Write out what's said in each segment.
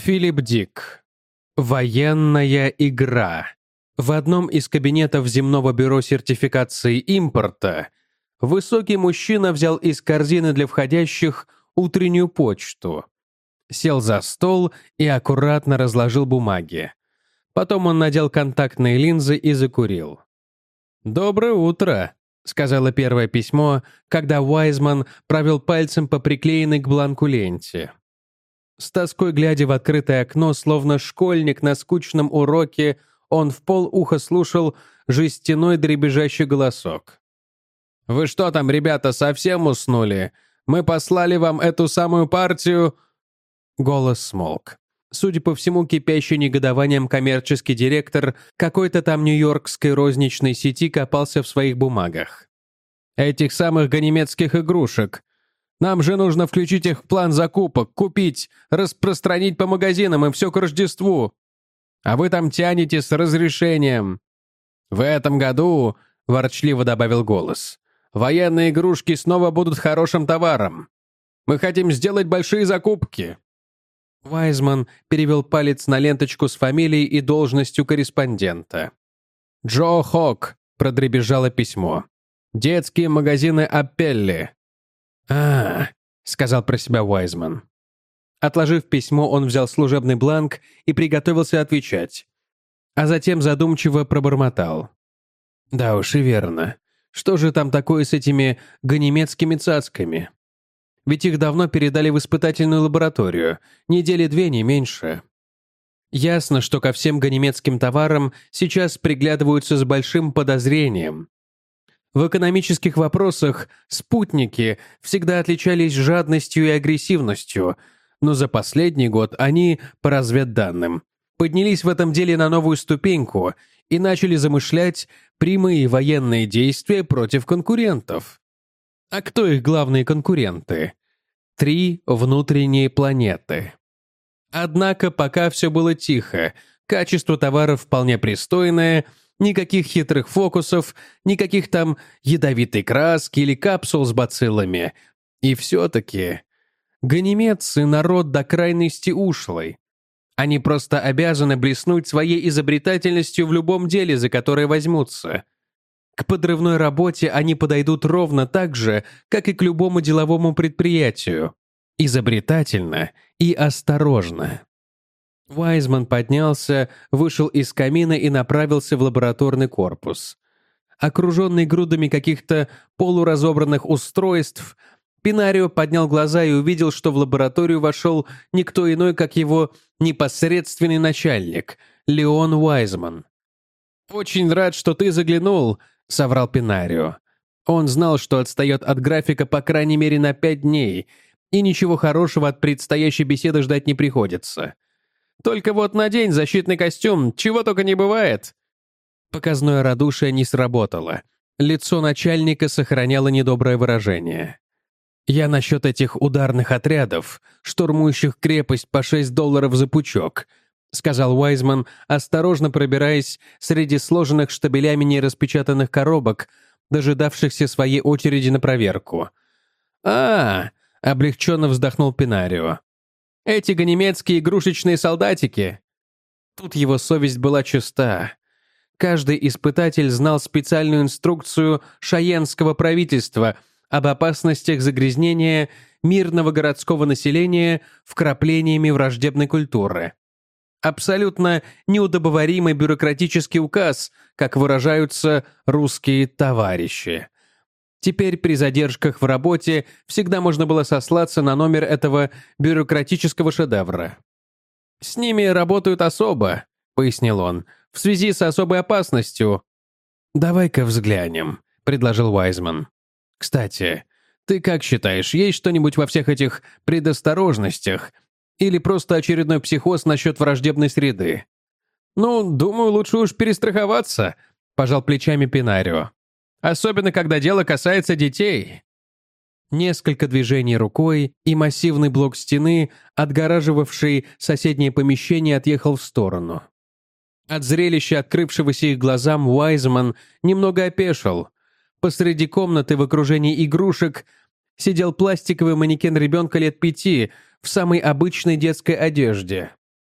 Филипп Дик. Военная игра. В одном из кабинетов земного бюро сертификации импорта высокий мужчина взял из корзины для входящих утреннюю почту, сел за стол и аккуратно разложил бумаги. Потом он надел контактные линзы и закурил. «Доброе утро», — сказала первое письмо, когда Уайзман провел пальцем по приклеенной к бланку ленте. С тоской глядя в открытое окно, словно школьник на скучном уроке, он в полуха слушал жестяной дребезжащий голосок. «Вы что там, ребята, совсем уснули? Мы послали вам эту самую партию...» Голос смолк. Судя по всему, кипящий негодованием коммерческий директор какой-то там нью-йоркской розничной сети копался в своих бумагах. «Этих самых ганимедских игрушек. Нам же нужно включить их в план закупок, купить, распространить по магазинам и все к Рождеству. А вы там тянете с разрешением. В этом году, — ворчливо добавил голос, — военные игрушки снова будут хорошим товаром. Мы хотим сделать большие закупки». Уайзман перевел палец на ленточку с фамилией и должностью корреспондента. «Джо Хок», — продребезжало письмо. «Детские магазины Аппелли». Сказал про себя Уайзман. Отложив письмо, он взял служебный бланк и приготовился отвечать. А затем задумчиво пробормотал. «Да уж и верно. Что же там такое с этими ганимедскими цацками? Ведь их давно передали в испытательную лабораторию, недели 2, не меньше. Ясно, что ко всем ганимедским товарам сейчас приглядываются с большим подозрением. В экономических вопросах спутники всегда отличались жадностью и агрессивностью, но за последний год они, по разведданным, поднялись в этом деле на новую ступеньку и начали замышлять прямые военные действия против конкурентов. А кто их главные конкуренты? 3 внутренние планеты. Однако пока все было тихо, качество товаров вполне пристойное, никаких хитрых фокусов, никаких там ядовитой краски или капсул с бациллами. И все-таки ганимедцы — народ до крайности ушлый. Они просто обязаны блеснуть своей изобретательностью в любом деле, за которое возьмутся. К подрывной работе они подойдут ровно так же, как и к любому деловому предприятию. Изобретательно и осторожно. Уайзман поднялся, вышел из камина и направился в лабораторный корпус. Окруженный грудами каких-то полуразобранных устройств, Пинарио поднял глаза и увидел, что в лабораторию вошел никто иной, как его непосредственный начальник, Леон Уайзман. «Очень рад, что ты заглянул», — соврал Пинарио. Он знал, что отстает от графика по крайней мере на 5 дней, и ничего хорошего от предстоящей беседы ждать не приходится. «Только вот надень защитный костюм, чего только не бывает». Показное радушие не сработало. Лицо начальника сохраняло недоброе выражение. «Я насчет этих ударных отрядов, штурмующих крепость по $6 за пучок», — сказал Уайзман, осторожно пробираясь среди сложенных штабелями нераспечатанных коробок, дожидавшихся своей очереди на проверку. Облегченно вздохнул Пинарио. «Эти ганимедские игрушечные солдатики». Тут его совесть была чиста. Каждый испытатель знал специальную инструкцию шайенского правительства об опасностях загрязнения мирного городского населения вкраплениями враждебной культуры. Абсолютно неудобоваримый бюрократический указ, как выражаются русские товарищи. Теперь при задержках в работе всегда можно было сослаться на номер этого бюрократического шедевра. «С ними работают особо», — пояснил он, — «в связи с особой опасностью». «Давай-ка взглянем», — предложил Уайзман. «Кстати, ты как считаешь, есть что-нибудь во всех этих предосторожностях или просто очередной психоз насчет враждебной среды?» «Ну, думаю, лучше уж перестраховаться», — пожал плечами Пинарио. «Особенно, когда дело касается детей». Несколько движений рукой, и массивный блок стены, отгораживавший соседнее помещение, отъехал в сторону. От зрелища, открывшегося их глазам, Уайзман немного опешил. Посреди комнаты в окружении игрушек сидел пластиковый манекен ребенка лет 5 в самой обычной детской одежде.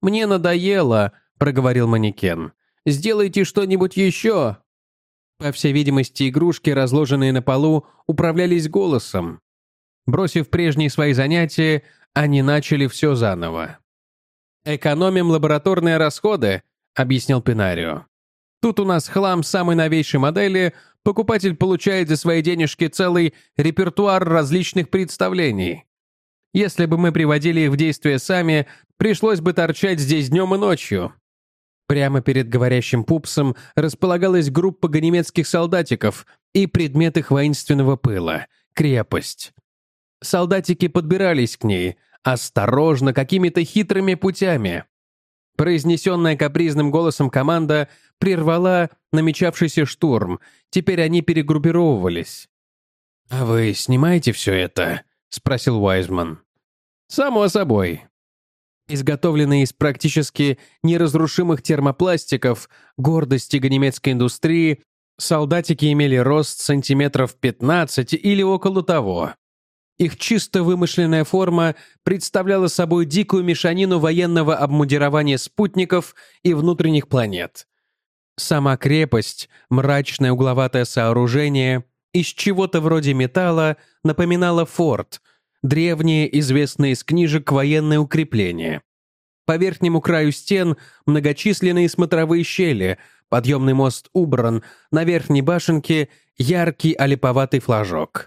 «Мне надоело», — проговорил манекен. «Сделайте что-нибудь еще». По всей видимости, игрушки, разложенные на полу, управлялись голосом. Бросив прежние свои занятия, они начали все заново. «Экономим лабораторные расходы», — объяснил Пинарио. «Тут у нас хлам самой новейшей модели, покупатель получает за свои денежки целый репертуар различных представлений. Если бы мы приводили их в действие сами, пришлось бы торчать здесь днем и ночью». Прямо перед говорящим пупсом располагалась группа ганимедских солдатиков и предмет их воинственного пыла — крепость. Солдатики подбирались к ней, осторожно, какими-то хитрыми путями. Произнесенная капризным голосом команда прервала намечавшийся штурм, теперь они перегруппировывались. «А вы снимаете все это?» — спросил Уайзман. «Само собой». Изготовленные из практически неразрушимых термопластиков, гордости ганимедской индустрии, солдатики имели рост сантиметров 15 или около того. Их чисто вымышленная форма представляла собой дикую мешанину военного обмундирования спутников и внутренних планет. Сама крепость, мрачное угловатое сооружение, из чего-то вроде металла, напоминала форт, древние, известные из книжек, военные укрепления. По верхнему краю стен многочисленные смотровые щели, подъемный мост убран, на верхней башенке яркий олиповатый флажок.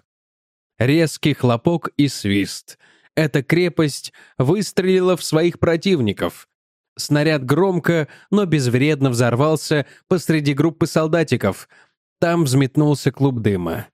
Резкий хлопок и свист. Эта крепость выстрелила в своих противников. Снаряд громко, но безвредно взорвался посреди группы солдатиков. Там взметнулся клуб дыма.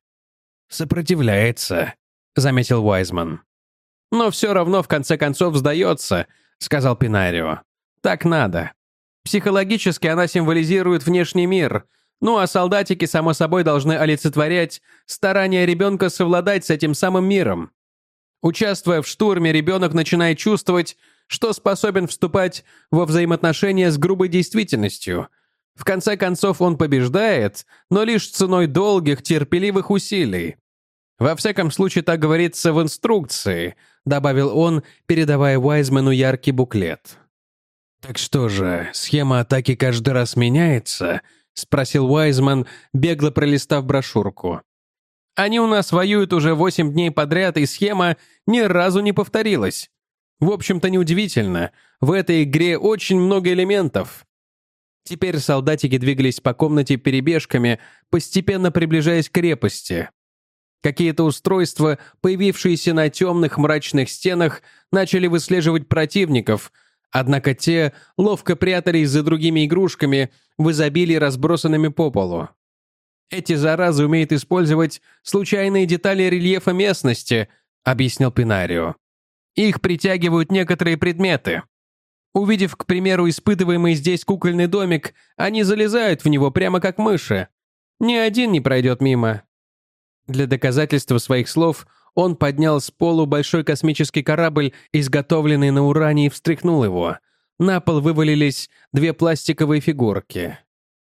«Сопротивляется», — заметил Уайзман. «Но все равно в конце концов сдается», — сказал Пинарио. «Так надо. Психологически она символизирует внешний мир, ну а солдатики, само собой, должны олицетворять старания ребенка совладать с этим самым миром. Участвуя в штурме, ребенок начинает чувствовать, что способен вступать во взаимоотношения с грубой действительностью. В конце концов, он побеждает, но лишь ценой долгих, терпеливых усилий. Во всяком случае, так говорится в инструкции», — добавил он, передавая Уайзману яркий буклет. «Так что же, схема атаки каждый раз меняется?» — спросил Уайзман, бегло пролистав брошюрку. «Они у нас воюют уже 8 дней подряд, и схема ни разу не повторилась. В общем-то, неудивительно. В этой игре очень много элементов». Теперь солдатики двигались по комнате перебежками, постепенно приближаясь к крепости. Какие-то устройства, появившиеся на темных мрачных стенах, начали выслеживать противников, однако те ловко прятались за другими игрушками, в изобилии разбросанными по полу. «Эти заразы умеют использовать случайные детали рельефа местности», — объяснил Пинарио. «Их притягивают некоторые предметы. Увидев, к примеру, испытываемый здесь кукольный домик, они залезают в него прямо как мыши. Ни один не пройдет мимо». Для доказательства своих слов он поднял с полу большой космический корабль, изготовленный на уране, и встряхнул его. На пол вывалились 2 пластиковые фигурки.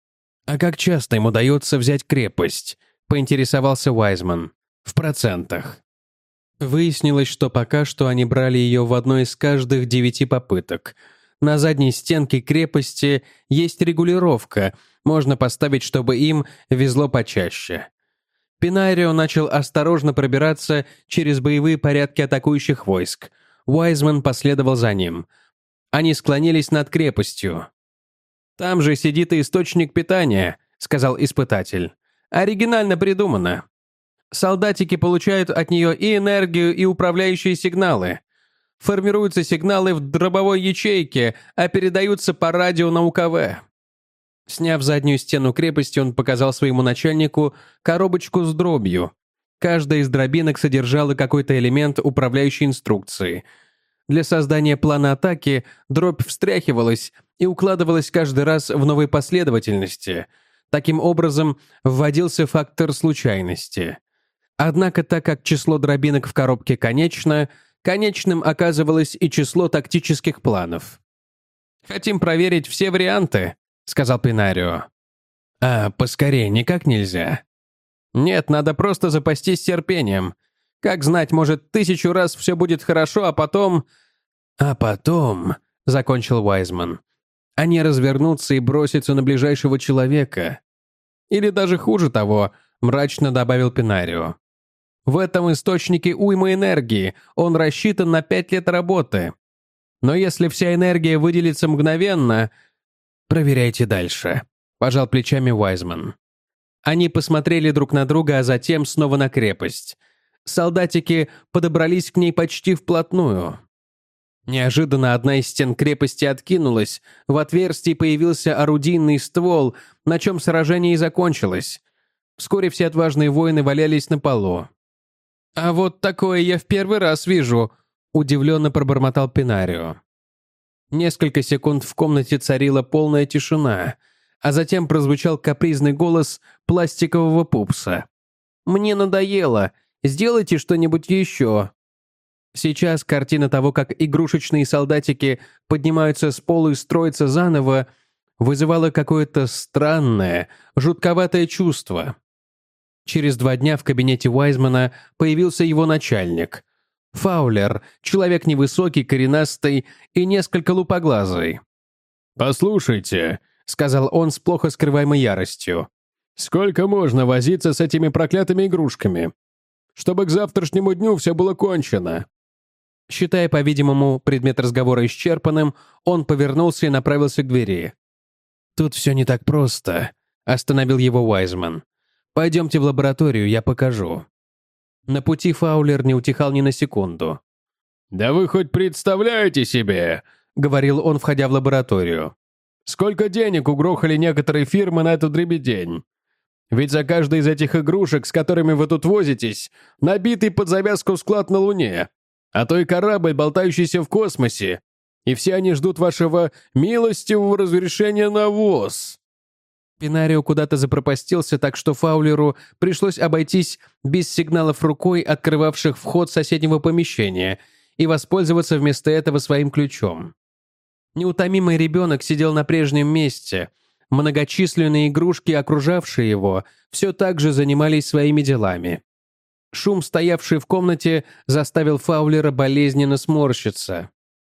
«А как часто им удается взять крепость?» — поинтересовался Уайзман. «В процентах». Выяснилось, что пока что они брали ее в одной из каждых 9 попыток. На задней стенке крепости есть регулировка, можно поставить, чтобы им везло почаще. Пинарио начал осторожно пробираться через боевые порядки атакующих войск. Уайзман последовал за ним. Они склонились над крепостью. «Там же сидит и источник питания», — сказал испытатель. «Оригинально придумано. Солдатики получают от нее и энергию, и управляющие сигналы. Формируются сигналы в дробовой ячейке, а передаются по радио на УКВ». Сняв заднюю стену крепости, он показал своему начальнику коробочку с дробью. Каждая из дробинок содержала какой-то элемент управляющей инструкции. Для создания плана атаки дробь встряхивалась и укладывалась каждый раз в новой последовательности. Таким образом, вводился фактор случайности. Однако, так как число дробинок в коробке конечно, конечным оказывалось и число тактических планов. «Хотим проверить все варианты», — сказал Пинарио. «А поскорее никак нельзя?» «Нет, надо просто запастись терпением. Как знать, может, 1000 раз все будет хорошо, а потом...» «А потом...» — закончил Уайзман. Они развернутся и бросятся на ближайшего человека. Или даже хуже того, мрачно добавил Пинарио. В этом источнике уйма энергии, он рассчитан на 5 лет работы. Но если вся энергия выделится мгновенно... Проверяйте дальше, пожал плечами Уайзман. Они посмотрели друг на друга, а затем снова на крепость. Солдатики подобрались к ней почти вплотную. Неожиданно одна из стен крепости откинулась, в отверстии появился орудийный ствол, на чем сражение и закончилось. Вскоре все отважные воины валялись на полу. «А вот такое я в первый раз вижу», — удивленно пробормотал Пинарио. Несколько секунд в комнате царила полная тишина, а затем прозвучал капризный голос пластикового пупса. «Мне надоело. Сделайте что-нибудь еще». Сейчас картина того, как игрушечные солдатики поднимаются с пола и строятся заново, вызывала какое-то странное, жутковатое чувство. Через 2 дня в кабинете Уайзмана появился его начальник. Фаулер, человек невысокий, коренастый и несколько лупоглазый. «Послушайте», — сказал он с плохо скрываемой яростью, «сколько можно возиться с этими проклятыми игрушками? Чтобы к завтрашнему дню все было кончено». Считая, по-видимому, предмет разговора исчерпанным, он повернулся и направился к двери. «Тут все не так просто», — остановил его Уайзман. «Пойдемте в лабораторию, я покажу». На пути Фаулер не утихал ни на секунду. «Да вы хоть представляете себе», — говорил он, входя в лабораторию, «сколько денег угрохали некоторые фирмы на эту дребедень? Ведь за каждой из этих игрушек, с которыми вы тут возитесь, набитый под завязку склад на Луне, а то и корабль, болтающийся в космосе, и все они ждут вашего милостивого разрешения на ввоз». Пинарио куда-то запропастился, так что Фаулеру пришлось обойтись без сигналов рукой, открывавших вход соседнего помещения, и воспользоваться вместо этого своим ключом. Неутомимый ребенок сидел на прежнем месте. Многочисленные игрушки, окружавшие его, все так же занимались своими делами. Шум, стоявший в комнате, заставил Фаулера болезненно сморщиться.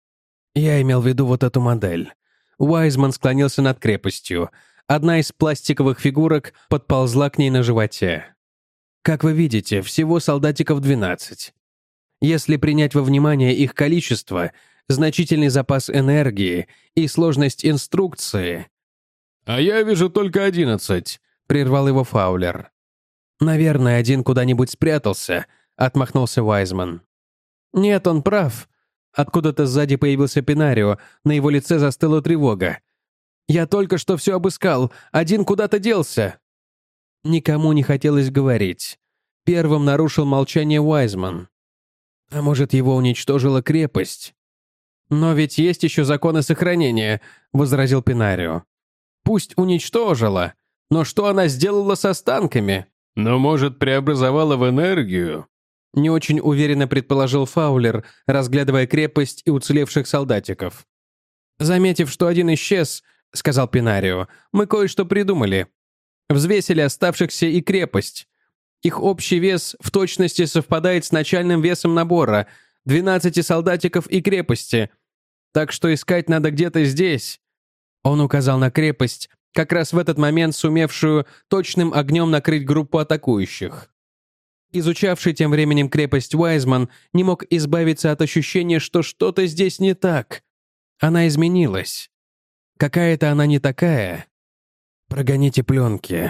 «Я имел в виду вот эту модель». Уайзман склонился над крепостью. Одна из пластиковых фигурок подползла к ней на животе. Как вы видите, всего солдатиков 12. Если принять во внимание их количество, значительный запас энергии и сложность инструкции... «А я вижу только 11», — прервал его Фаулер. «Наверное, один куда-нибудь спрятался», — отмахнулся Уайзман. «Нет, он прав». Откуда-то сзади появился Пинарио, на его лице застыла тревога. «Я только что все обыскал, один куда-то делся». Никому не хотелось говорить. Первым нарушил молчание Уайзман. А может, его уничтожила крепость? «Но ведь есть еще законы сохранения», — возразил Пинарио. «Пусть уничтожила, но что она сделала с останками?» «Но, может, преобразовала в энергию?» Не очень уверенно предположил Фаулер, разглядывая крепость и уцелевших солдатиков. «Заметив, что один исчез, — сказал Пинарио, — мы кое-что придумали. Взвесили оставшихся и крепость. Их общий вес в точности совпадает с начальным весом набора — 12 солдатиков и крепости. Так что искать надо где-то здесь». Он указал на крепость, как раз в этот момент сумевшую точным огнем накрыть группу атакующих. Изучавший тем временем крепость Уайзман не мог избавиться от ощущения, что что-то здесь не так. Она изменилась. Какая-то она не такая. «Прогоните пленки».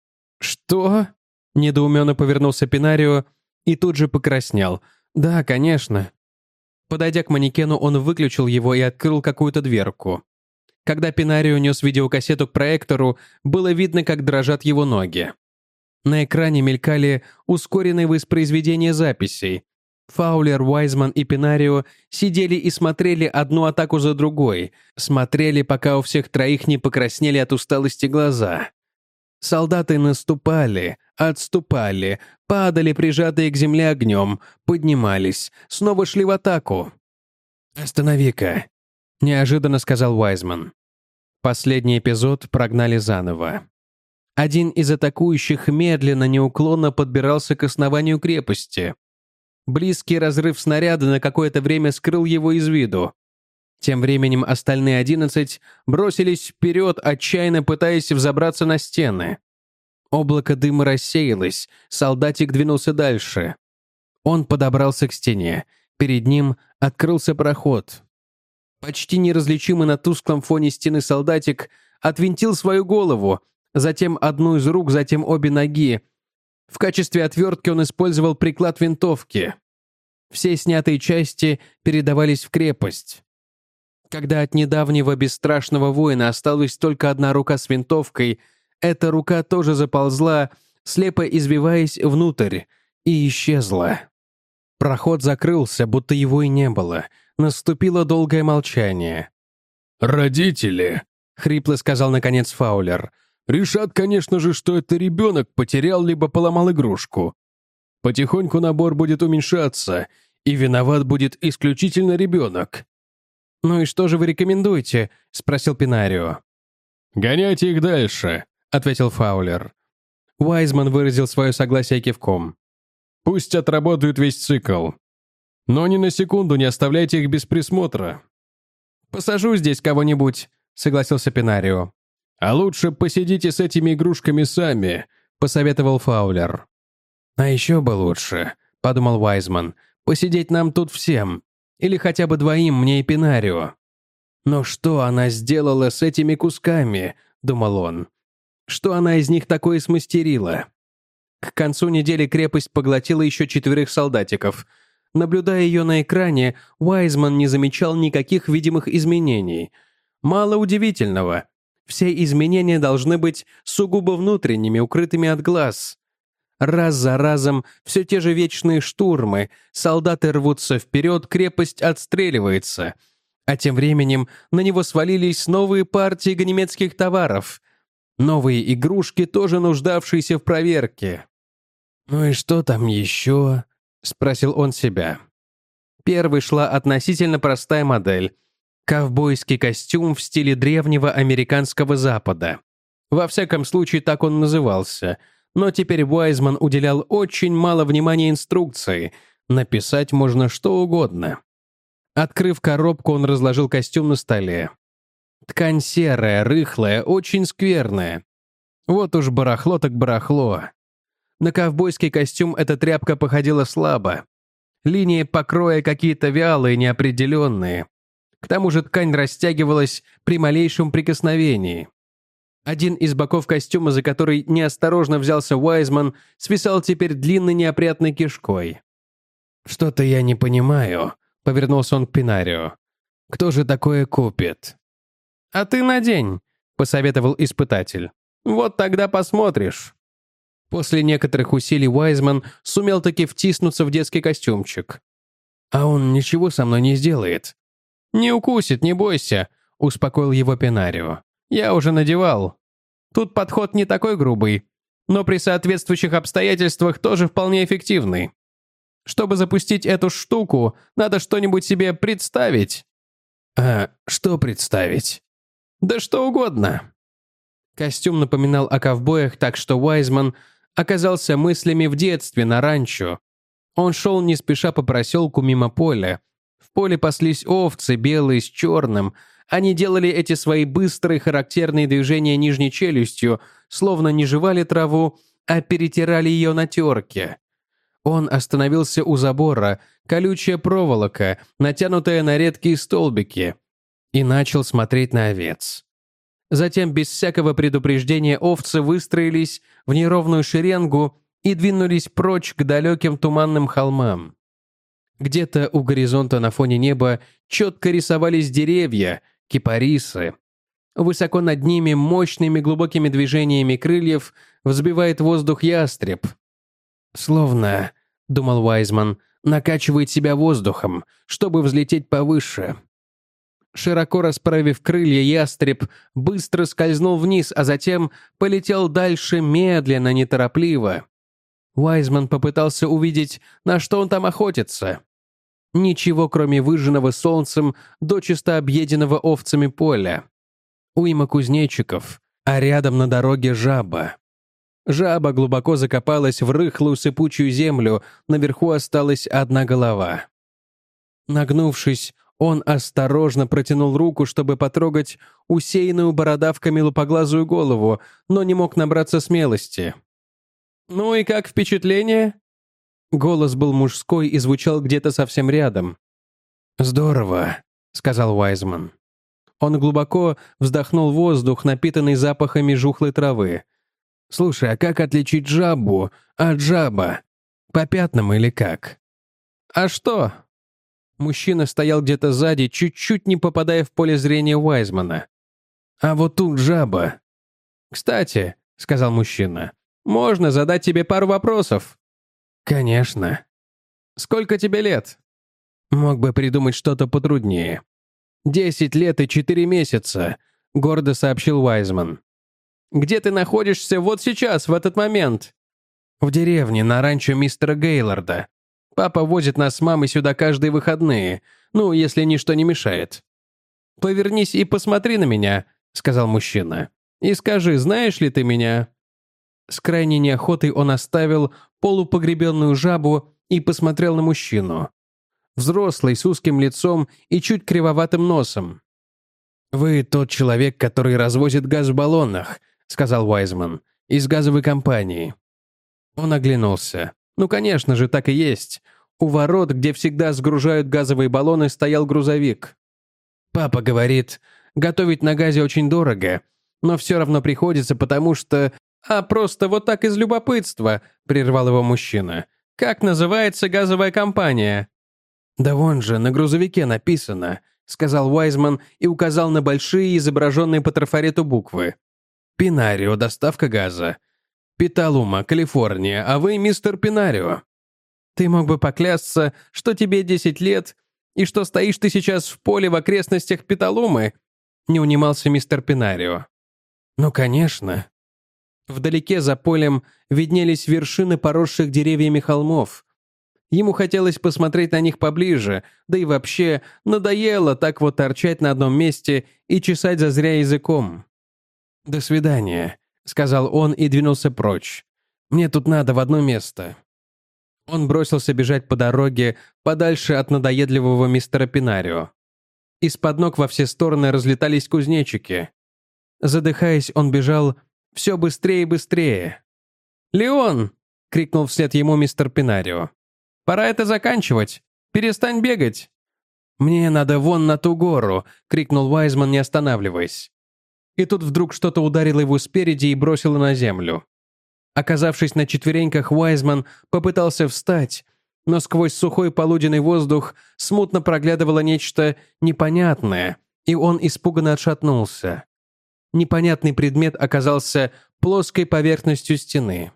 «Что?» — недоуменно повернулся Пинарио и тут же покраснел. «Да, конечно». Подойдя к манекену, он выключил его и открыл какую-то дверку. Когда Пинарио нес видеокассету к проектору, было видно, как дрожат его ноги. На экране мелькали ускоренные воспроизведения записей. Фаулер, Уайзман и Пинарио сидели и смотрели одну атаку за другой, смотрели, пока у всех троих не покраснели от усталости глаза. Солдаты наступали, отступали, падали, прижатые к земле огнем, поднимались, снова шли в атаку. «Останови-ка», — неожиданно сказал Уайзман. Последний эпизод прогнали заново. Один из атакующих медленно, неуклонно подбирался к основанию крепости. Близкий разрыв снаряда на какое-то время скрыл его из виду. Тем временем остальные 11 бросились вперед, отчаянно пытаясь взобраться на стены. Облако дыма рассеялось, солдатик двинулся дальше. Он подобрался к стене. Перед ним открылся проход. Почти неразличимый на тусклом фоне стены солдатик отвинтил свою голову, затем одну из рук, затем обе ноги. В качестве отвертки он использовал приклад винтовки. Все снятые части передавались в крепость. Когда от недавнего бесстрашного воина осталась только одна рука с винтовкой, эта рука тоже заползла, слепо извиваясь внутрь, и исчезла. Проход закрылся, будто его и не было. Наступило долгое молчание. «Родители», — хрипло сказал наконец Фаулер, «решат, конечно же, что это ребенок потерял либо поломал игрушку. Потихоньку набор будет уменьшаться, и виноват будет исключительно ребенок». «Ну и что же вы рекомендуете?» — спросил Пинарио. «Гоняйте их дальше», — ответил Фаулер. Уайзман выразил свое согласие кивком. «Пусть отработают весь цикл. Но ни на секунду не оставляйте их без присмотра». «Посажу здесь кого-нибудь», — согласился Пинарио. «А лучше посидите с этими игрушками сами», — посоветовал Фаулер. «А еще бы лучше», — подумал Уайзман, «посидеть нам тут всем. Или хотя бы двоим, мне и Пинарио». «Но что она сделала с этими кусками?» — думал он. «Что она из них такое смастерила?» К концу недели крепость поглотила еще 4 солдатиков. Наблюдая ее на экране, Уайзман не замечал никаких видимых изменений. Мало удивительного. Все изменения должны быть сугубо внутренними, укрытыми от глаз. Раз за разом все те же вечные штурмы, солдаты рвутся вперед, крепость отстреливается. А тем временем на него свалились новые партии ганемецких товаров. Новые игрушки, тоже нуждавшиеся в проверке. «Ну и что там еще?» — спросил он себя. Первой шла относительно простая модель. Ковбойский костюм в стиле древнего американского Запада. Во всяком случае, так он назывался. Но теперь Уайзман уделял очень мало внимания инструкции. Написать можно что угодно. Открыв коробку, он разложил костюм на столе. Ткань серая, рыхлая, очень скверная. Вот уж барахло так барахло. На ковбойский костюм эта тряпка походила слабо. Линии покроя какие-то вялые, неопределенные. К тому же ткань растягивалась при малейшем прикосновении. Один из боков костюма, за который неосторожно взялся Уайзман, свисал теперь длинной неопрятной кишкой. «Что-то я не понимаю», — повернулся он к Пинарио. «Кто же такое купит?» «А ты надень», — посоветовал испытатель. «Вот тогда посмотришь». После некоторых усилий Уайзман сумел таки втиснуться в детский костюмчик. «А он ничего со мной не сделает». «Не укусит, не бойся», — успокоил его Пинарио. «Я уже надевал. Тут подход не такой грубый, но при соответствующих обстоятельствах тоже вполне эффективный. Чтобы запустить эту штуку, надо что-нибудь себе представить». «А что представить?» «Да что угодно». Костюм напоминал о ковбоях, так что Уайзман оказался мыслями в детстве на ранчо. Он шел не спеша по проселку мимо поля. В поле паслись овцы, белые с черным. Они делали эти свои быстрые характерные движения нижней челюстью, словно не жевали траву, а перетирали ее на терке. Он остановился у забора, колючая проволока, натянутая на редкие столбики, и начал смотреть на овец. Затем, без всякого предупреждения, овцы выстроились в неровную шеренгу и двинулись прочь к далеким туманным холмам. Где-то у горизонта на фоне неба четко рисовались деревья, кипарисы. Высоко над ними мощными глубокими движениями крыльев взбивает воздух ястреб. «Словно, — думал Уайзман, — накачивает себя воздухом, чтобы взлететь повыше». Широко расправив крылья, ястреб быстро скользнул вниз, а затем полетел дальше медленно, неторопливо. Уайзман попытался увидеть, на что он там охотится. Ничего, кроме выжженного солнцем, дочисто объеденного овцами поля. Уйма кузнечиков, а рядом на дороге жаба. Жаба глубоко закопалась в рыхлую сыпучую землю, наверху осталась одна голова. Нагнувшись, Он осторожно протянул руку, чтобы потрогать усеянную бородавками лупоглазую голову, но не мог набраться смелости. «Ну и как впечатление?» Голос был мужской и звучал где-то совсем рядом. «Здорово», — сказал Уайзман. Он глубоко вздохнул воздух, напитанный запахами жухлой травы. «Слушай, а как отличить жабу от жаба? По пятнам или как?» «А что?» Мужчина стоял где-то сзади, чуть-чуть не попадая в поле зрения Уайзмана. «А вот тут жаба». «Кстати», — сказал мужчина, — «можно задать тебе пару вопросов?» «Конечно». «Сколько тебе лет?» «Мог бы придумать что-то потруднее». 10 лет и 4 месяца», — гордо сообщил Уайзман. «Где ты находишься вот сейчас, в этот момент?» «В деревне, на ранчо мистера Гейлорда. Папа возит нас с мамой сюда каждые выходные, ну, если ничто не мешает». «Повернись и посмотри на меня», — сказал мужчина. «И скажи, знаешь ли ты меня?» С крайней неохотой он оставил полупогребенную жабу и посмотрел на мужчину. Взрослый, с узким лицом и чуть кривоватым носом. «Вы тот человек, который развозит газ в баллонах», — сказал Уайзман, — «из газовой компании». Он оглянулся. Ну, конечно же, так и есть. У ворот, где всегда сгружают газовые баллоны, стоял грузовик. «Папа говорит, готовить на газе очень дорого, но все равно приходится, потому что...» «А просто вот так из любопытства», — прервал его мужчина. «Как называется газовая компания?» «Да вон же, на грузовике написано», — сказал Уайзман и указал на большие, изображенные по трафарету буквы. «Пинарио, доставка газа. Петалума, Калифорния, а вы мистер Пинарио. Ты мог бы поклясться, что тебе 10 лет, и что стоишь ты сейчас в поле в окрестностях Петалумы?» — не унимался мистер Пинарио. «Ну, конечно». Вдалеке за полем виднелись вершины поросших деревьями холмов. Ему хотелось посмотреть на них поближе, да и вообще надоело так вот торчать на одном месте и чесать зазря языком. «До свидания», — сказал он и двинулся прочь. «Мне тут надо в одно место». Он бросился бежать по дороге подальше от надоедливого мистера Пинарио. Из-под ног во все стороны разлетались кузнечики. Задыхаясь, он бежал все быстрее и быстрее. «Леон!» — крикнул вслед ему мистер Пинарио. «Пора это заканчивать. Перестань бегать». «Мне надо вон на ту гору!» — крикнул Уайзман, не останавливаясь. И тут вдруг что-то ударило его спереди и бросило на землю. Оказавшись на четвереньках, Уайзман попытался встать, но сквозь сухой полуденный воздух смутно проглядывало нечто непонятное, и он испуганно отшатнулся. Непонятный предмет оказался плоской поверхностью стены.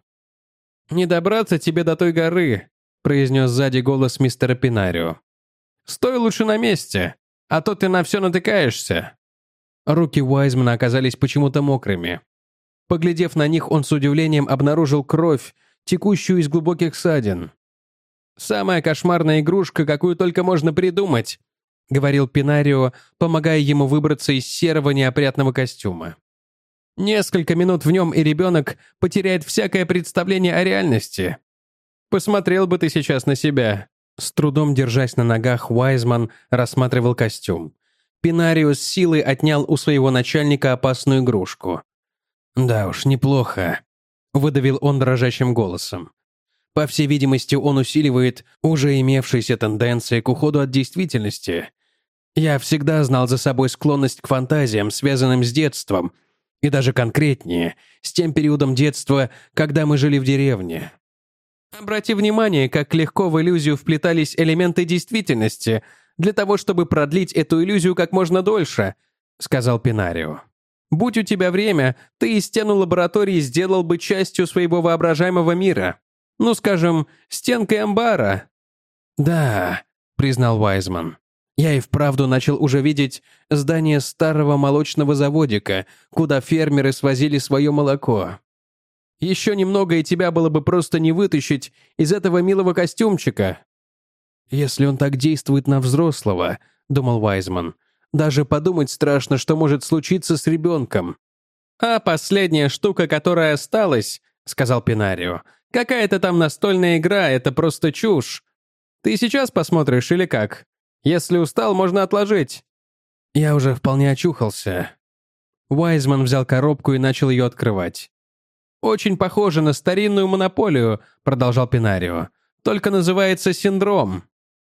«Не добраться тебе до той горы», — произнес сзади голос мистера Пинарио. «Стой лучше на месте, а то ты на все натыкаешься». Руки Уайзмана оказались почему-то мокрыми. Поглядев на них, он с удивлением обнаружил кровь, текущую из глубоких ссадин. «Самая кошмарная игрушка, какую только можно придумать», — говорил Пинарио, помогая ему выбраться из серого неопрятного костюма. «Несколько минут в нем, и ребенок потеряет всякое представление о реальности. Посмотрел бы ты сейчас на себя». С трудом держась на ногах, Уайзман рассматривал костюм. Пинарио с силой отнял у своего начальника опасную игрушку. «Да уж, неплохо», — выдавил он дрожащим голосом. «По всей видимости, он усиливает уже имевшиеся тенденции к уходу от действительности. Я всегда знал за собой склонность к фантазиям, связанным с детством, и даже конкретнее, с тем периодом детства, когда мы жили в деревне. Обрати внимание, как легко в иллюзию вплетались элементы действительности для того, чтобы продлить эту иллюзию как можно дольше», — сказал Пинарио. «Будь у тебя время, ты и стену лаборатории сделал бы частью своего воображаемого мира. Ну, скажем, стенкой амбара». «Да», — признал Уайзман. «Я и вправду начал уже видеть здание старого молочного заводика, куда фермеры свозили свое молоко. Еще немного, и тебя было бы просто не вытащить из этого милого костюмчика». «Если он так действует на взрослого», — думал Уайзман, «даже подумать страшно, что может случиться с ребенком». «А последняя штука, которая осталась», — сказал Пинарио, «какая-то там настольная игра, это просто чушь. Ты сейчас посмотришь или как? Если устал, можно отложить». Я уже вполне очухался. Уайзман взял коробку и начал ее открывать. «Очень похоже на старинную монополию», — продолжал Пинарио. «Только называется синдром».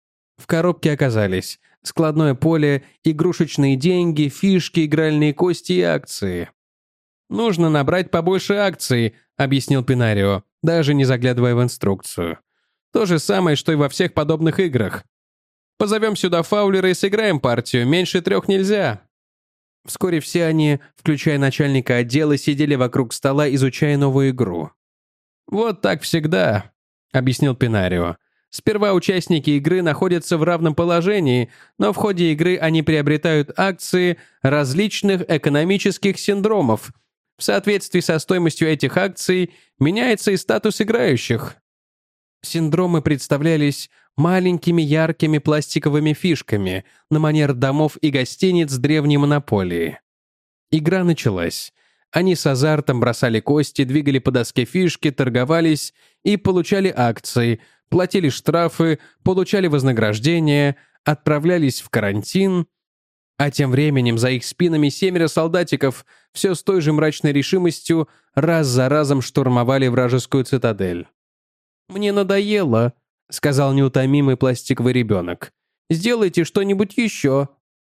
В коробке оказались складное поле, игрушечные деньги, фишки, игральные кости и акции. «Нужно набрать побольше акций», — объяснил Пинарио, даже не заглядывая в инструкцию. «То же самое, что и во всех подобных играх. Позовем сюда Фаулера и сыграем партию, меньше 3 нельзя». Вскоре все они, включая начальника отдела, сидели вокруг стола, изучая новую игру. «Вот так всегда», — объяснил Пинарио. «Сперва участники игры находятся в равном положении, но в ходе игры они приобретают акции различных экономических синдромов. В соответствии со стоимостью этих акций меняется и статус играющих». Синдромы представлялись маленькими яркими пластиковыми фишками на манер домов и гостиниц древней монополии. Игра началась. Они с азартом бросали кости, двигали по доске фишки, торговались и получали акции, платили штрафы, получали вознаграждение, отправлялись в карантин. А тем временем за их спинами 7 солдатиков все с той же мрачной решимостью раз за разом штурмовали вражескую цитадель. «Мне надоело», — сказал неутомимый пластиковый ребенок. «Сделайте что-нибудь еще».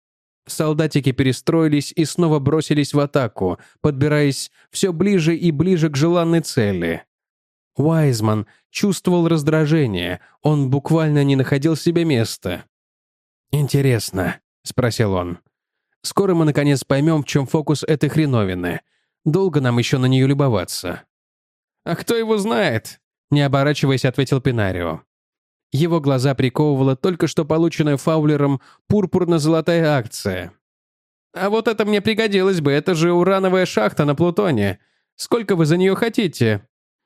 Солдатики перестроились и снова бросились в атаку, подбираясь все ближе и ближе к желанной цели. Уайзман чувствовал раздражение, он буквально не находил себе места. «Интересно», — спросил он. «Скоро мы наконец поймем, в чем фокус этой хреновины. Долго нам еще на нее любоваться». «А кто его знает?» — не оборачиваясь, ответил Пинарио. Его глаза приковывала только что полученная Фаулером пурпурно-золотая акция. «А вот это мне пригодилось бы, это же урановая шахта на Плутоне. Сколько вы за нее хотите?»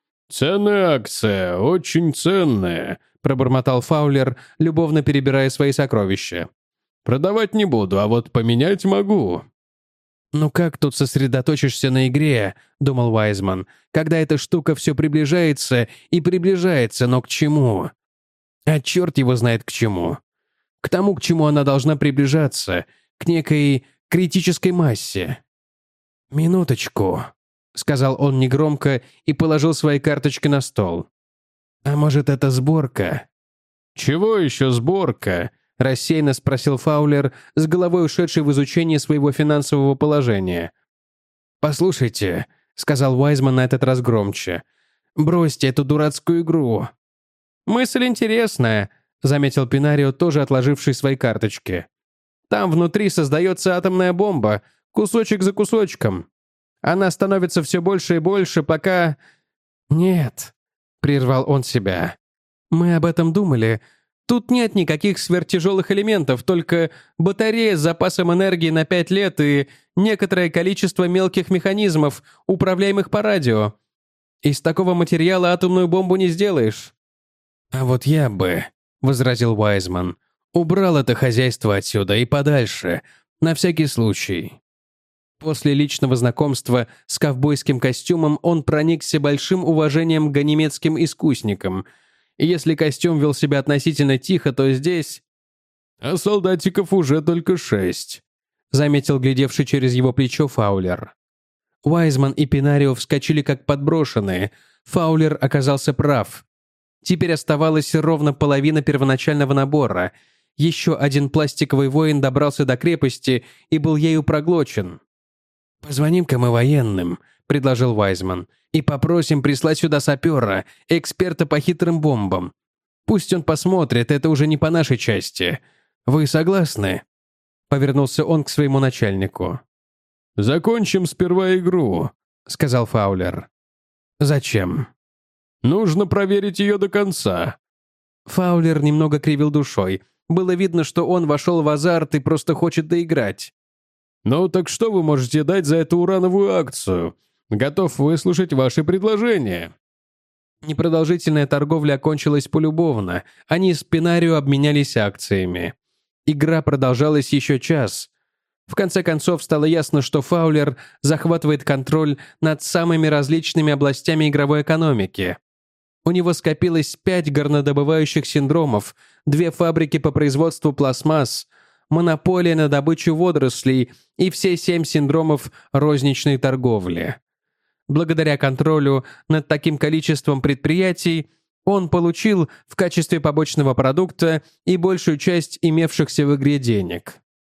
«Ценная акция, очень ценная», — пробормотал Фаулер, любовно перебирая свои сокровища. «Продавать не буду, а вот поменять могу». «Ну как тут сосредоточишься на игре?» — думал Уайзман. «Когда эта штука все приближается и приближается, но к чему?» А черт его знает к чему. К тому, к чему она должна приближаться, к некой критической массе. «Минуточку», — сказал он негромко и положил свои карточки на стол. «А может, это сборка?» «Чего еще сборка?» — рассеянно спросил Фаулер, с головой ушедший в изучение своего финансового положения. «Послушайте», — сказал Уайзман на этот раз громче, — «бросьте эту дурацкую игру». «Мысль интересная», — заметил Пинарио, тоже отложивший свои карточки. «Там внутри создается атомная бомба, кусочек за кусочком. Она становится все больше и больше, пока...» «Нет», — прервал он себя. «Мы об этом думали. Тут нет никаких сверхтяжелых элементов, только батарея с запасом энергии на 5 лет и некоторое количество мелких механизмов, управляемых по радио. Из такого материала атомную бомбу не сделаешь». «А вот я бы», — возразил Уайзман, — «убрал это хозяйство отсюда и подальше, на всякий случай». После личного знакомства с ковбойским костюмом он проникся большим уважением к ганимедским искусникам. И если костюм вел себя относительно тихо, то здесь... «А солдатиков уже только 6», — заметил глядевший через его плечо Фаулер. Уайзман и Пинарио вскочили как подброшенные. Фаулер оказался прав. Теперь оставалась ровно половина первоначального набора. Еще один пластиковый воин добрался до крепости и был ею проглочен. «Позвоним-ка мы военным», — предложил Уайзман, «и попросим прислать сюда сапера, эксперта по хитрым бомбам. Пусть он посмотрит, это уже не по нашей части. Вы согласны?» Повернулся он к своему начальнику. «Закончим сперва игру», — сказал Фаулер. «Зачем?» «Нужно проверить ее до конца». Фаулер немного кривил душой. Было видно, что он вошел в азарт и просто хочет доиграть. «Ну так что вы можете дать за эту урановую акцию? Готов выслушать ваши предложения». Непродолжительная торговля окончилась полюбовно. Они с Пинарио обменялись акциями. Игра продолжалась еще час. В конце концов стало ясно, что Фаулер захватывает контроль над самыми различными областями игровой экономики. У него скопилось 5 горнодобывающих синдромов, 2 фабрики по производству пластмасс, монополия на добычу водорослей и все 7 синдромов розничной торговли. Благодаря контролю над таким количеством предприятий он получил в качестве побочного продукта и большую часть имевшихся в игре денег.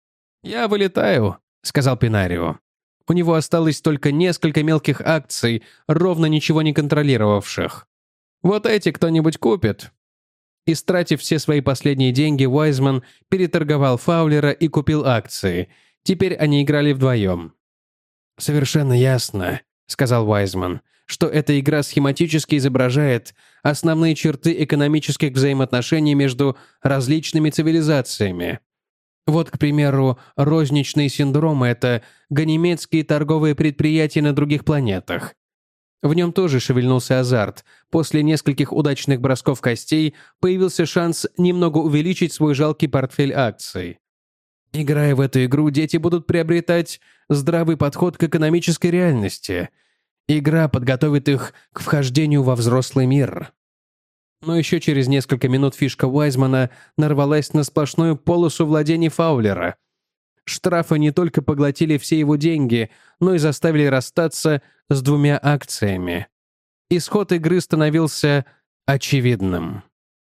«Я вылетаю», — сказал Пинарио. У него осталось только несколько мелких акций, ровно ничего не контролировавших. «Вот эти кто-нибудь купит?» Истратив все свои последние деньги, Уайзман переторговал Фаулера и купил акции. Теперь они играли вдвоем. «Совершенно ясно», — сказал Уайзман, «что эта игра схематически изображает основные черты экономических взаимоотношений между различными цивилизациями. Вот, к примеру, розничные синдромы — это ганимедские торговые предприятия на других планетах. В нем тоже шевельнулся азарт. После нескольких удачных бросков костей появился шанс немного увеличить свой жалкий портфель акций. Играя в эту игру, дети будут приобретать здравый подход к экономической реальности. Игра подготовит их к вхождению во взрослый мир». Но еще через несколько минут фишка Уайзмана нарвалась на сплошную полосу владений Фаулера. Штрафы не только поглотили все его деньги, но и заставили расстаться с 2 акциями. Исход игры становился очевидным.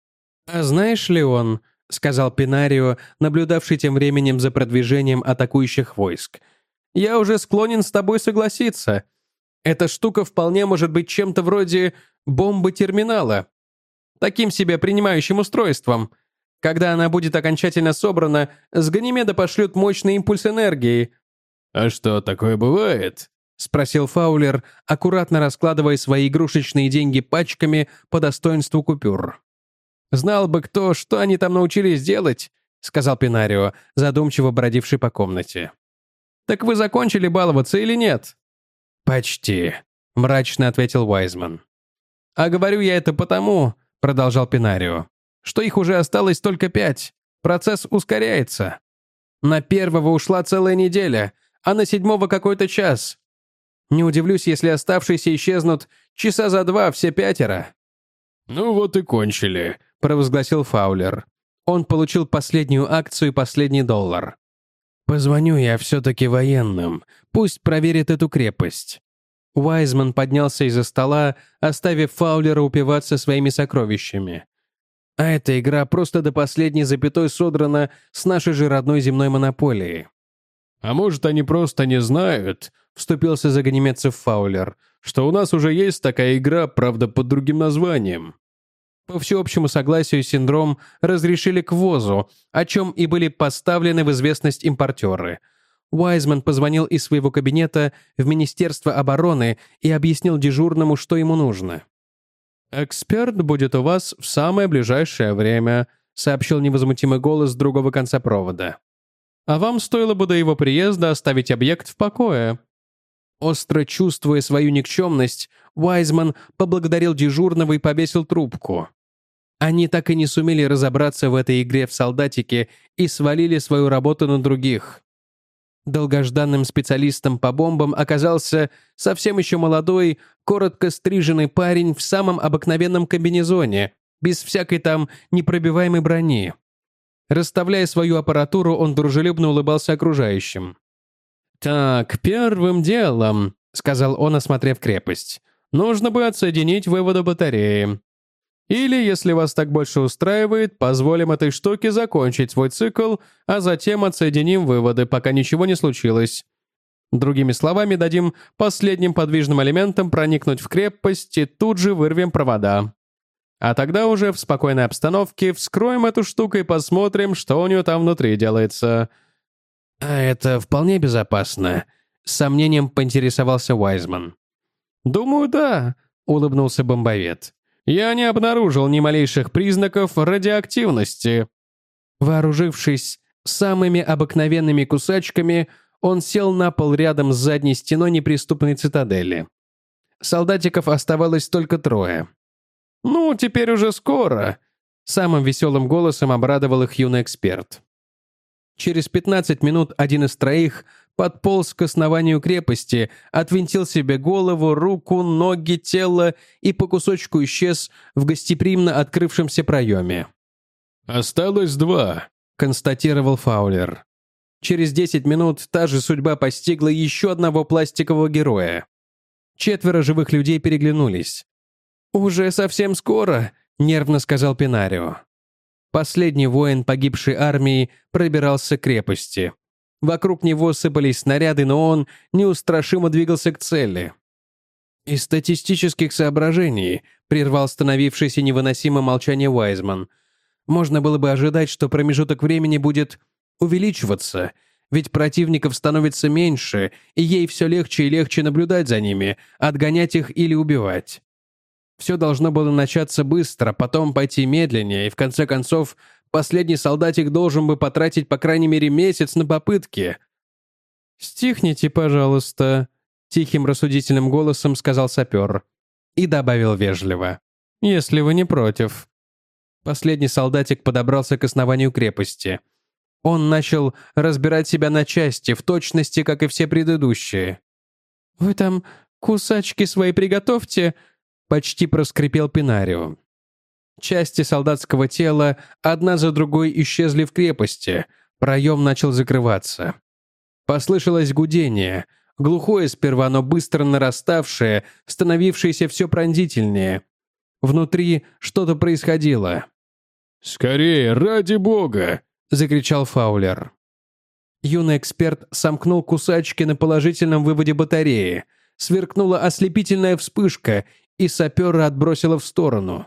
«А знаешь ли он, — сказал Пинарио, наблюдавший тем временем за продвижением атакующих войск, — я уже склонен с тобой согласиться. Эта штука вполне может быть чем-то вроде бомбы терминала. Таким себе принимающим устройством. Когда она будет окончательно собрана, с Ганимеда пошлют мощный импульс энергии». «А что, такое бывает?» — спросил Фаулер, аккуратно раскладывая свои игрушечные деньги пачками по достоинству купюр. «Знал бы кто, что они там научились делать», — сказал Пинарио, задумчиво бродивший по комнате. «Так вы закончили баловаться или нет?» «Почти», — мрачно ответил Уайзман. «А говорю я это потому, — продолжал Пинарио, — что их уже осталось только 5. Процесс ускоряется. На 1-го ушла целая неделя, а на 7-го какой-то час. Не удивлюсь, если оставшиеся исчезнут часа за 2 все 5. «Ну вот и кончили», — провозгласил Фаулер. Он получил последнюю акцию и последний $1. «Позвоню я все-таки военным. Пусть проверит эту крепость». Уайзман поднялся из-за стола, оставив Фаулера упиваться своими сокровищами. «А эта игра просто до последней запятой содрана с нашей же родной земной монополией». «А может, они просто не знают», — вступился за ганимедцев Фаулер, «что у нас уже есть такая игра, правда, под другим названием». По всеобщему согласию синдром разрешили к ввозу, о чем и были поставлены в известность импортеры. Уайзман позвонил из своего кабинета в Министерство обороны и объяснил дежурному, что ему нужно. «Эксперт будет у вас в самое ближайшее время», — сообщил невозмутимый голос с другого конца провода. «А вам стоило бы до его приезда оставить объект в покое». Остро чувствуя свою никчемность, Уайзман поблагодарил дежурного и повесил трубку. Они так и не сумели разобраться в этой игре в солдатике и свалили свою работу на других. Долгожданным специалистом по бомбам оказался совсем еще молодой, коротко стриженный парень в самом обыкновенном комбинезоне, без всякой там непробиваемой брони. Расставляя свою аппаратуру, он дружелюбно улыбался окружающим. «Так, первым делом», — сказал он, осмотрев крепость, «нужно бы отсоединить выводы батареи. Или, если вас так больше устраивает, позволим этой штуке закончить свой цикл, а затем отсоединим выводы, пока ничего не случилось. Другими словами, дадим последним подвижным элементам проникнуть в крепость и тут же вырвем провода. А тогда уже в спокойной обстановке вскроем эту штуку и посмотрим, что у нее там внутри делается». «А это вполне безопасно?» — с сомнением поинтересовался Уайзман. «Думаю, да», — улыбнулся бомбовед. «Я не обнаружил ни малейших признаков радиоактивности». Вооружившись самыми обыкновенными кусачками, он сел на пол рядом с задней стеной неприступной цитадели. Солдатиков оставалось только 3. «Ну, теперь уже скоро», — самым веселым голосом обрадовал их юный эксперт. Через 15 минут один из 3 подполз к основанию крепости, отвинтил себе голову, руку, ноги, тело и по кусочку исчез в гостеприимно открывшемся проеме. «Осталось 2», — констатировал Фаулер. Через 10 минут та же судьба постигла еще одного пластикового героя. 4 живых людей переглянулись. «Уже совсем скоро», — нервно сказал Пинарио. Последний воин погибшей армии пробирался к крепости. Вокруг него сыпались снаряды, но он неустрашимо двигался к цели. «Из статистических соображений», — прервал становившееся невыносимо молчание Уайзман, «можно было бы ожидать, что промежуток времени будет увеличиваться, ведь противников становится меньше, и ей все легче и легче наблюдать за ними, отгонять их или убивать. Все должно было начаться быстро, потом пойти медленнее, и в конце концов последний солдатик должен бы потратить по крайней мере месяц на попытки». «Стихните, пожалуйста», — тихим рассудительным голосом сказал сапер и добавил вежливо, «если вы не против». Последний солдатик подобрался к основанию крепости. Он начал разбирать себя на части, в точности, как и все предыдущие. «Вы там кусачки свои приготовьте», — почти проскрипел Пинарио. Части солдатского тела одна за другой исчезли в крепости, проем начал закрываться. Послышалось гудение, глухое сперва, но быстро нараставшее, становившееся все пронзительнее. Внутри что-то происходило. «Скорее, ради бога!» — закричал Фаулер. Юный эксперт сомкнул кусачки на положительном выводе батареи. Сверкнула ослепительная вспышка, и сапера отбросила в сторону.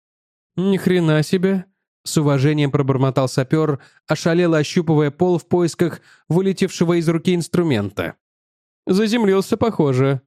«Ни хрена себе!» — с уважением пробормотал сапер, ошалело ощупывая пол в поисках вылетевшего из руки инструмента. «Заземлился, похоже».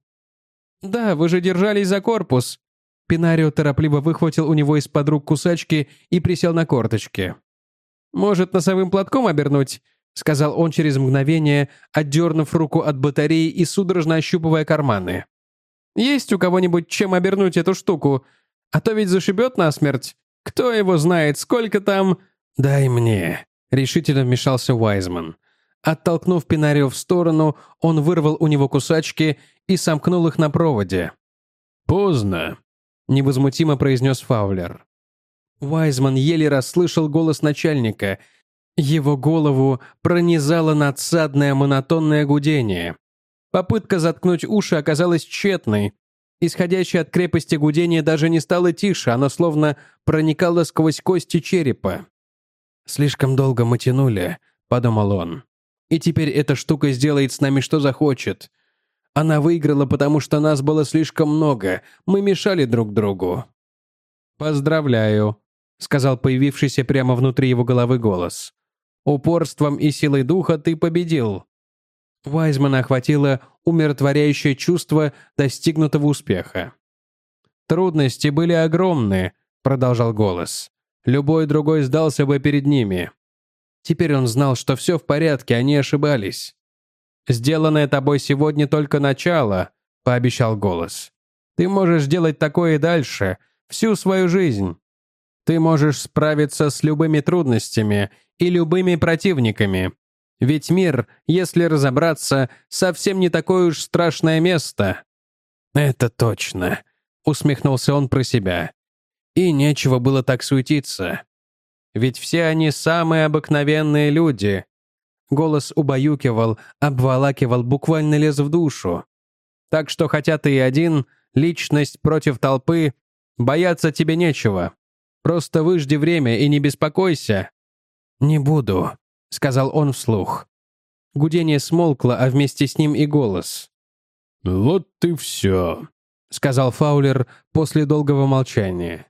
«Да, вы же держались за корпус». Пинарио торопливо выхватил у него из-под рук кусачки и присел на корточки. «Может, носовым платком обернуть?» — сказал он через мгновение, отдернув руку от батареи и судорожно ощупывая карманы. «Есть у кого-нибудь чем обернуть эту штуку? А то ведь зашибет насмерть. Кто его знает, сколько там...» «Дай мне», — решительно вмешался Уайзман. Оттолкнув Пинарио в сторону, он вырвал у него кусачки и сомкнул их на проводе. «Поздно», — невозмутимо произнес Фаулер. Уайзман еле расслышал голос начальника. Его голову пронизало надсадное монотонное гудение. Попытка заткнуть уши оказалась тщетной. Исходящее от крепости гудение даже не стало тише, оно словно проникало сквозь кости черепа. «Слишком долго мы тянули», — подумал он. «И теперь эта штука сделает с нами что захочет. Она выиграла, потому что нас было слишком много, мы мешали друг другу». «Поздравляю», — сказал появившийся прямо внутри его головы голос. «Упорством и силой духа ты победил». Уайзмана охватило умиротворяющее чувство достигнутого успеха. «Трудности были огромны», — продолжал голос. «Любой другой сдался бы перед ними. Теперь он знал, что все в порядке, они ошибались. «Сделанное тобой сегодня только начало», — пообещал голос. «Ты можешь делать такое и дальше, всю свою жизнь. Ты можешь справиться с любыми трудностями и любыми противниками. Ведь мир, если разобраться, совсем не такое уж страшное место». «Это точно», — усмехнулся он про себя. «И нечего было так суетиться. Ведь все они самые обыкновенные люди». Голос убаюкивал, обволакивал, буквально лез в душу. «Так что, хотя ты и один, личность против толпы, бояться тебе нечего. Просто выжди время и не беспокойся». «Не буду», — сказал он вслух. Гудение смолкло, а вместе с ним и голос. «Вот и все», — сказал Фаулер после долгого молчания.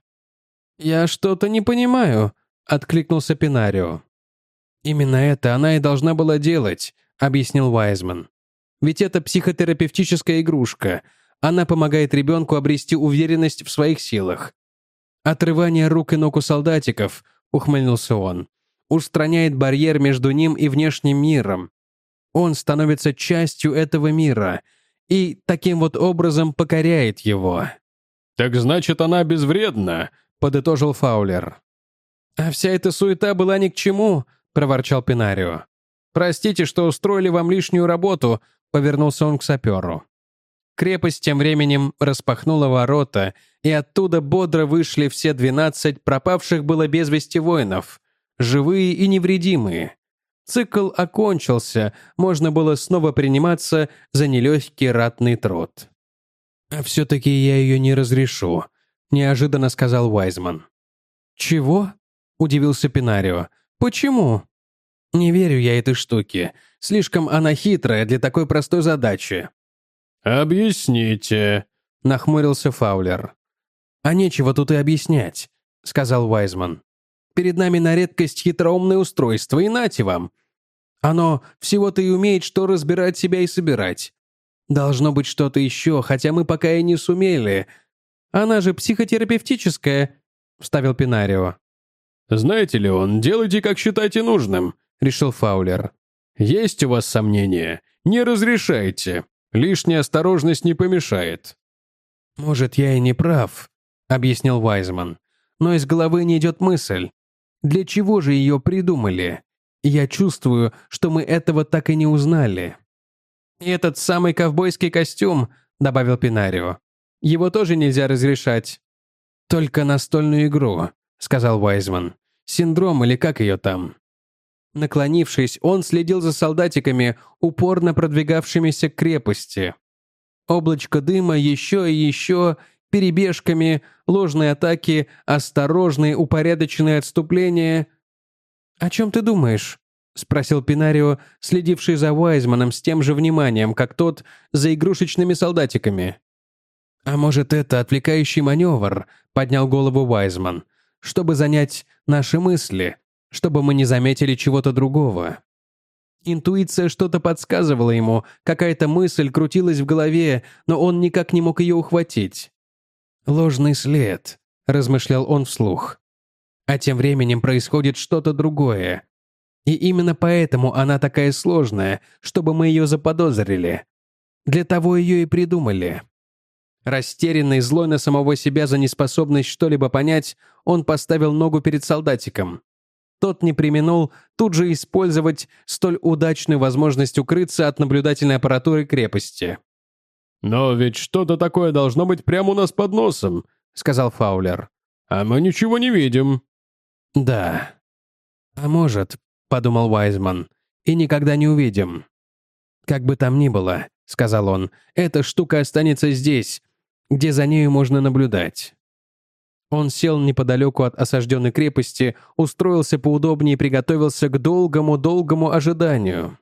«Я что-то не понимаю», — откликнулся Пинарио. «Именно это она и должна была делать», — объяснил Уайзман. «Ведь это психотерапевтическая игрушка. Она помогает ребенку обрести уверенность в своих силах. Отрывание рук и ног у солдатиков», — ухмыльнулся он, «устраняет барьер между ним и внешним миром. Он становится частью этого мира и таким вот образом покоряет его». «Так значит, она безвредна», — подытожил Фаулер. «А вся эта суета была ни к чему», — проворчал Пинарио. «Простите, что устроили вам лишнюю работу», — повернулся он к саперу. Крепость тем временем распахнула ворота, и оттуда бодро вышли все 12 пропавших было без вести воинов, живые и невредимые. Цикл окончился, можно было снова приниматься за нелегкий ратный труд. «А все-таки я ее не разрешу», — неожиданно сказал Уайзман. «Чего?» — удивился Пинарио. «Почему?» «Не верю я этой штуке. Слишком она хитрая для такой простой задачи». «Объясните», — нахмурился Фаулер. «А нечего тут и объяснять», — сказал Уайзман. «Перед нами на редкость хитроумное устройство, и нате вам. Оно всего-то и умеет, что разбирать себя и собирать. Должно быть что-то еще, хотя мы пока и не сумели. Она же психотерапевтическая», — вставил Пинарио. «Знаете ли, делайте, как считаете нужным», — решил Фаулер. «Есть у вас сомнения? Не разрешайте. Лишняя осторожность не помешает». «Может, я и не прав», — объяснил Уайзман. «Но из головы не идет мысль. Для чего же ее придумали? Я чувствую, что мы этого так и не узнали». «И этот самый ковбойский костюм», — добавил Пинарио. «Его тоже нельзя разрешать». «Только настольную игру», — сказал Уайзман. «Синдром или как ее там?» Наклонившись, он следил за солдатиками, упорно продвигавшимися к крепости. Облачко дыма еще и еще, перебежками, ложные атаки, осторожные, упорядоченные отступления. «О чем ты думаешь?» — спросил Пинарио, следивший за Уайзманом с тем же вниманием, как тот за игрушечными солдатиками. «А может, это отвлекающий маневр?» — поднял голову Уайзман. «Чтобы занять наши мысли, чтобы мы не заметили чего-то другого». Интуиция что-то подсказывала ему, какая-то мысль крутилась в голове, но он никак не мог ее ухватить. «Ложный след», — размышлял он вслух. «А тем временем происходит что-то другое. И именно поэтому она такая сложная, чтобы мы ее заподозрили. Для того ее и придумали». Растерянный, злой на самого себя за неспособность что-либо понять, он поставил ногу перед солдатиком. Тот не преминул тут же использовать столь удачную возможность укрыться от наблюдательной аппаратуры крепости. «Но ведь что-то такое должно быть прямо у нас под носом», — сказал Фаулер. «А мы ничего не видим». «Да. А может, — подумал Уайзман, — и никогда не увидим. Как бы там ни было, — сказал он, — эта штука останется здесь, где за нею можно наблюдать». Он сел неподалеку от осажденной крепости, устроился поудобнее и приготовился к долгому-долгому ожиданию.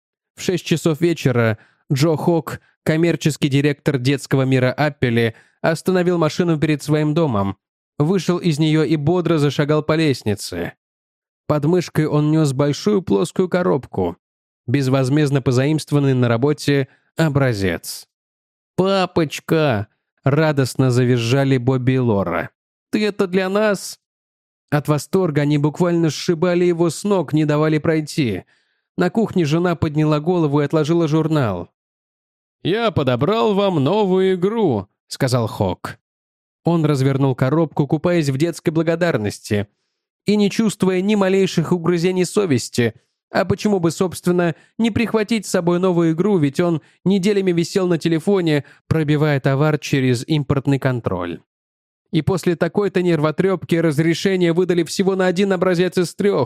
В 6 часов вечера Джо Хок, коммерческий директор детского мира Аппели, остановил машину перед своим домом, вышел из нее и бодро зашагал по лестнице. Под мышкой он нес большую плоскую коробку, безвозмездно позаимствованный на работе образец. «Папочка!» — радостно завизжали Бобби и Лора. «Ты это для нас?» От восторга они буквально сшибали его с ног, не давали пройти. На кухне жена подняла голову и отложила журнал. «Я подобрал вам новую игру», — сказал Хок. Он развернул коробку, купаясь в детской благодарности, и не чувствуя ни малейших угрызений совести. А почему бы, собственно, не прихватить с собой новую игру, ведь он неделями висел на телефоне, пробивая товар через импортный контроль. И после такой-то нервотрепки разрешение выдали всего на 1 образец из 3.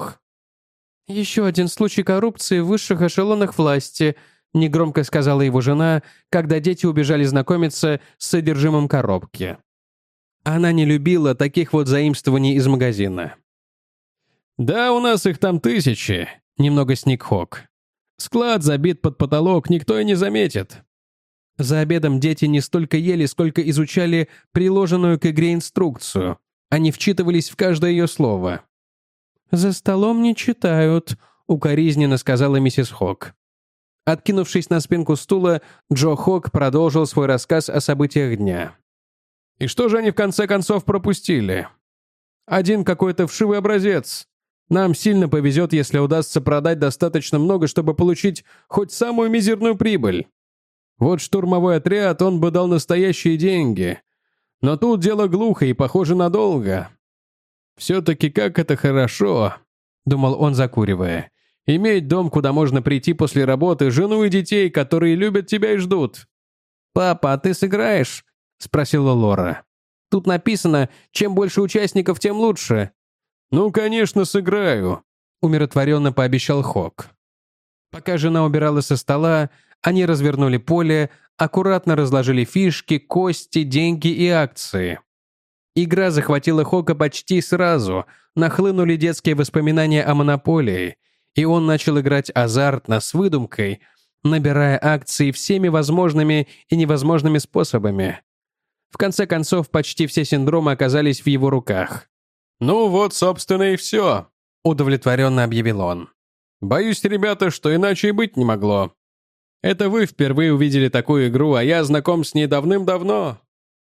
«Еще один случай коррупции в высших эшелонах власти», негромко сказала его жена, когда дети убежали знакомиться с содержимым коробки. Она не любила таких вот заимствований из магазина. «Да, у нас их там 1000», — немного сник Хок. «Склад забит под потолок, никто и не заметит». За обедом дети не столько ели, сколько изучали приложенную к игре инструкцию. Они вчитывались в каждое ее слово. «За столом не читают», — укоризненно сказала миссис Хок. Откинувшись на спинку стула, Джо Хок продолжил свой рассказ о событиях дня. «И что же они в конце концов пропустили? Один какой-то вшивый образец. Нам сильно повезет, если удастся продать достаточно много, чтобы получить хоть самую мизерную прибыль. Вот штурмовой отряд, он бы дал настоящие деньги. Но тут дело глухо и, похоже, надолго. Все-таки как это хорошо», — думал он, закуривая. Иметь дом, куда можно прийти после работы, жену и детей, которые любят тебя и ждут». «Папа, а ты сыграешь?» — спросила Лора. «Тут написано, чем больше участников, тем лучше». «Ну, конечно, сыграю», — умиротворенно пообещал Хок. Пока жена убирала со стола, они развернули поле, аккуратно разложили фишки, кости, деньги и акции. Игра захватила Хока почти сразу, нахлынули детские воспоминания о монополии, и он начал играть азартно, с выдумкой, набирая акции всеми возможными и невозможными способами. В конце концов, почти все синдромы оказались в его руках. «Ну вот, собственно, и все», — удовлетворенно объявил он. «Боюсь, ребята, что иначе и быть не могло. Это вы впервые увидели такую игру, а я знаком с ней давным-давно».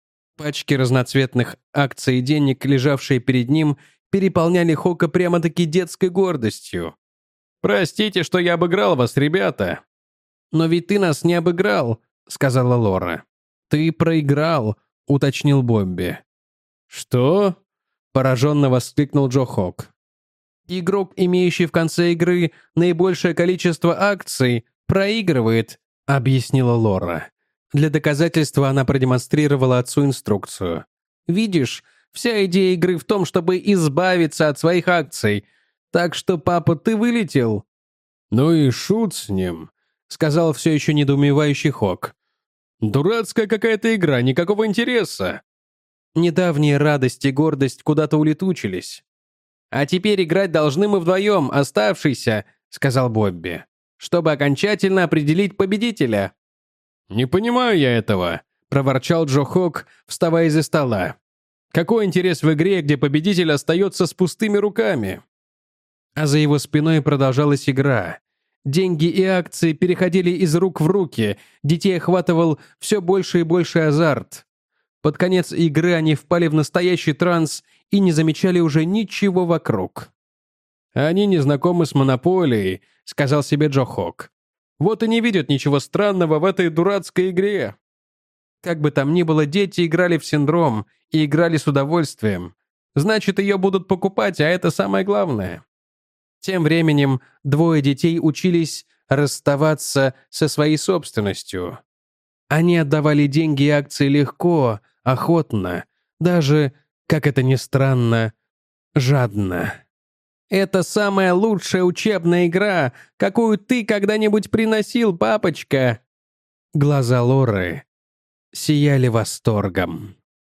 Пачки разноцветных акций и денег, лежавшие перед ним, переполняли Хока прямо-таки детской гордостью. «Простите, что я обыграл вас, ребята». «Но ведь ты нас не обыграл», — сказала Лора. «Ты проиграл», — уточнил Бобби. «Что?» — пораженно воскликнул Джо Хок. «Игрок, имеющий в конце игры наибольшее количество акций, проигрывает», — объяснила Лора. Для доказательства она продемонстрировала отцу инструкцию. «Видишь, вся идея игры в том, чтобы избавиться от своих акций. Так что, папа, ты вылетел». «Ну и шут с ним», — сказал все еще недоумевающий Хок. «Дурацкая какая-то игра, никакого интереса». Недавние радость и гордость куда-то улетучились. «А теперь играть должны мы вдвоем, оставшийся», — сказал Бобби, «чтобы окончательно определить победителя». «Не понимаю я этого», — проворчал Джо Хок, вставая из-за стола. «Какой интерес в игре, где победитель остается с пустыми руками?» А за его спиной продолжалась игра. Деньги и акции переходили из рук в руки, детей охватывал все больше и больше азарт. Под конец игры они впали в настоящий транс и не замечали уже ничего вокруг. «Они не знакомы с монополией», — сказал себе Джо Хок. «Вот и не видят ничего странного в этой дурацкой игре». Как бы там ни было, дети играли в синдром и играли с удовольствием. Значит, ее будут покупать, а это самое главное. Тем временем двое детей учились расставаться со своей собственностью. Они отдавали деньги и акции легко, охотно, даже, как это ни странно, жадно. «Это самая лучшая учебная игра, какую ты когда-нибудь приносил, папочка!» Глаза Лоры сияли восторгом.